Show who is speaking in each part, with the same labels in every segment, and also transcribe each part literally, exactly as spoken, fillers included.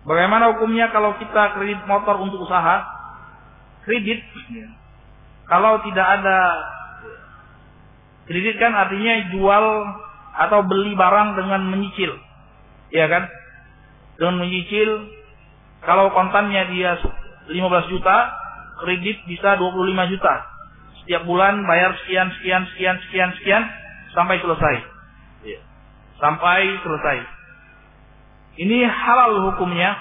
Speaker 1: Bagaimana hukumnya kalau kita kredit motor untuk usaha? Kredit, kalau tidak ada kredit kan artinya jual atau beli barang dengan menyicil, ya kan? Dengan menyicil, kalau kontannya dia lima belas juta, kredit bisa dua puluh lima juta. Setiap bulan bayar sekian, sekian, sekian, sekian, sekian, sampai selesai. Sampai selesai. Ini halal hukumnya,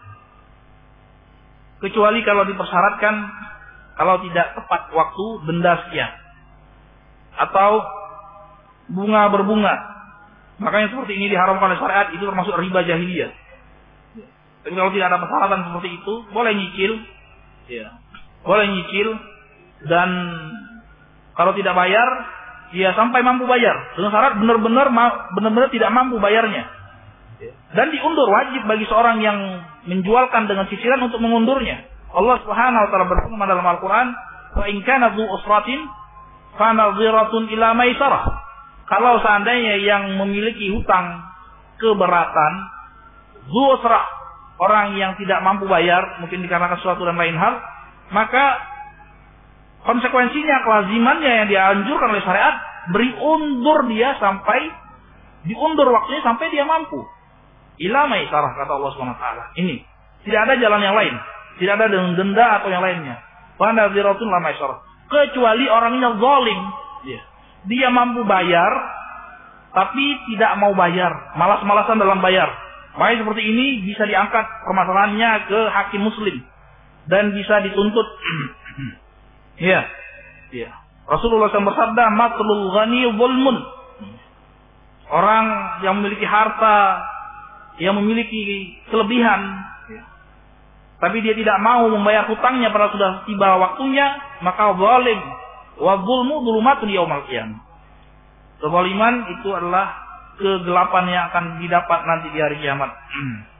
Speaker 1: kecuali kalau dipersyaratkan, kalau tidak tepat waktu, denda sekian. Atau bunga berbunga. Makanya seperti ini diharamkan oleh syariat, itu termasuk riba jahiliyah. Tapi kalau tidak ada persyaratan seperti itu, boleh nyicil. Ya. Boleh nyicil. Dan kalau tidak bayar, ya sampai mampu bayar. Dengan syarat benar-benar benar-benar tidak mampu bayarnya. Dan diundur, wajib bagi seorang yang menjualkan dengan cicilan untuk mengundurnya. Allah Subhanahu wa taala berfirman dalam Al-Qur'an, "Fa in kana dzu usratin fa nadhiratun ila maisarah." Kalau seandainya yang memiliki hutang keberatan, dzu usrah, orang yang tidak mampu bayar, mungkin dikarenakan sesuatu dan lain hal, maka konsekuensinya, kelazimannya yang dianjurkan oleh syariat, beri undur dia sampai, diundur waktunya sampai dia mampu. Ila maisarah, kata Allah Subhanahu wa taala. Ini, tidak ada jalan yang lain. Tidak ada dengan denda atau yang lainnya. Wa nadhiratun la maisarah. Kecuali orangnya zalim. Ya. Dia mampu bayar, tapi tidak mau bayar. Malas-malasan dalam bayar. Makanya seperti ini bisa diangkat permasalahannya ke hakim muslim. Dan bisa dituntut. Ya. Ya. Rasulullah shallallahu alaihi wasallam bersabda, "Matlul ghani zulmun." Orang yang memiliki harta, yang memiliki kelebihan, ya, tapi dia tidak mau membayar hutangnya pada sudah tiba waktunya, maka zalim. Wa zulmu dzulumatun yaumal qiyamah. Kezaliman itu adalah kegelapan yang akan didapat nanti di hari kiamat.